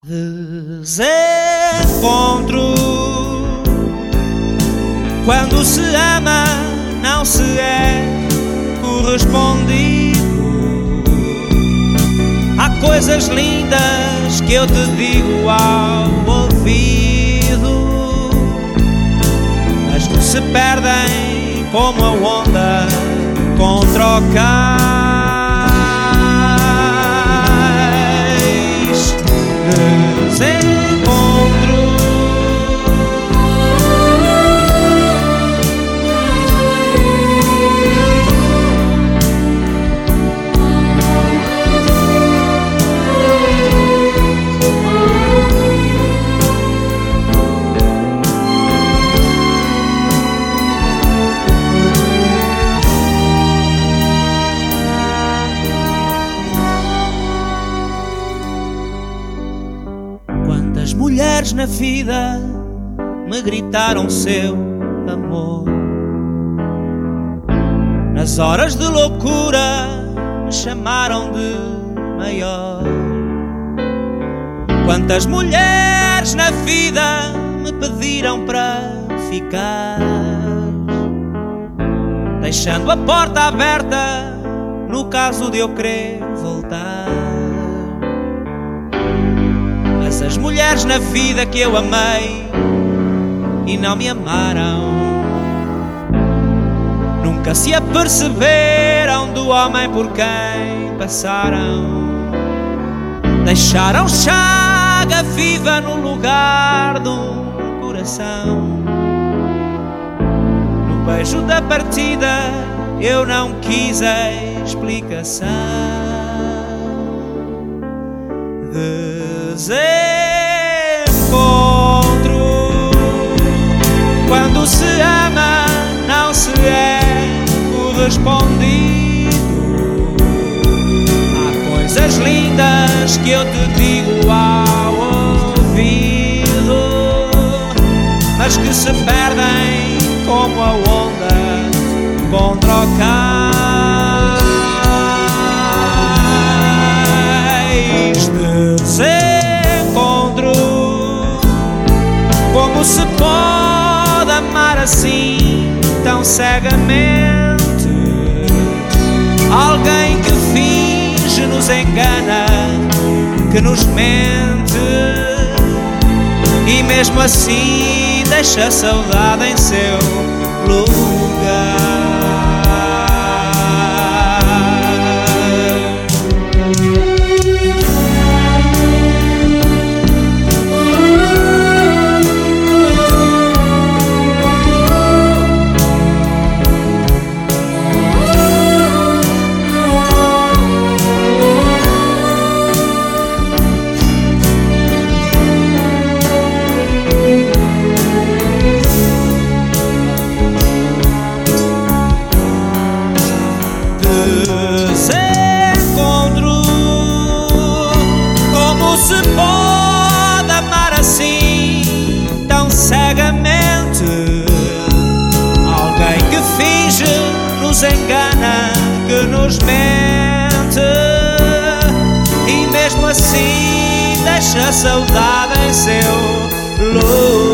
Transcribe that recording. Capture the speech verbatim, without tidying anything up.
Desencontro. Quando se ama, não se é correspondido. Há coisas lindas que eu te digo ao ouvido, mas que se perdem como a onda contra o cais. Desencontro. Quantas mulheres na vida me gritaram seu amor, nas horas de loucura me chamaram de maior. Quantas mulheres na vida me pediram para ficar, deixando a porta aberta no caso de eu querer voltar. Mas as mulheres na vida que eu amei e não me amaram, nunca se aperceberam do homem por quem passaram. Deixaram chaga viva no lugar do coração. No beijo da partida eu não quis explicação. Desencontro. Quando se ama, não se é correspondido. Há coisas lindas que eu te digo ao ouvido, mas que se perdem como a onda contra o cais. Desencontro. Como se pode amar assim tão cegamente? Alguém que finge nos engana, que nos mente, e mesmo assim deixa a saudade em seu lugar. Desencontro. Como se pode amar assim tão cegamente? Alguém que finge nos engana, que nos mente, e mesmo assim deixa a saudade em seu lugar.